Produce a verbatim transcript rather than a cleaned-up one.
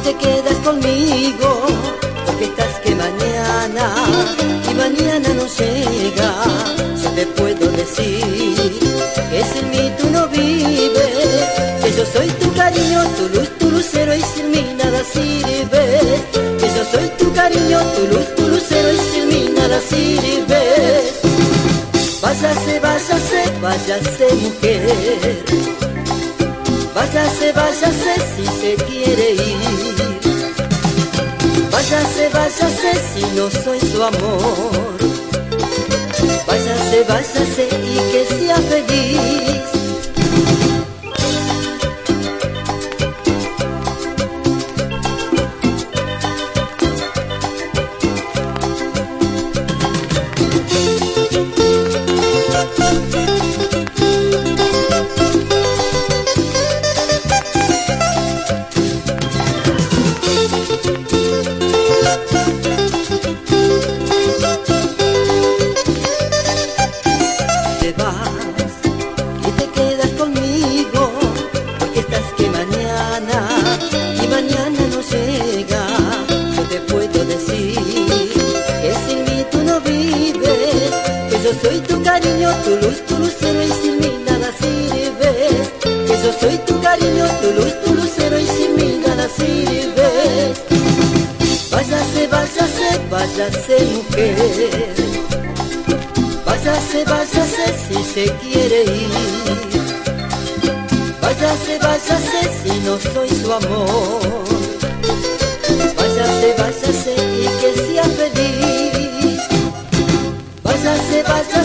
te quedas conmigo, porque estás que mañana, y mañana no llega. Yo te puedo decir que sin mí tú no vives, que yo soy tu cariño, tu luz, tu lucero, y sin mí nada sirves. Que yo soy tu cariño, tu luz, tu lucero, y sin mí nada sirves. Váyase, váyase, váyase mujer, váyase, váyase si se quiere ir. Váyase, váyase si no soy su amor. Váyase, váyase y que sea feliz. Te vas y te quedas conmigo, porque estás que mañana, y mañana no llega. Yo te puedo decir que sin mí tú no vives, que yo soy tu cariño, tu luz, tu lucero, y sin mí nada sirves. Que yo soy tu cariño, tu luz, tu lucero, y sin mí nada sirves. Váyase, váyase, váyase mujer, váyase, váyase si se quiere ir. Váyase, váyase si no soy su amor. Váyase, váyase y que sea feliz. Váyase, váyase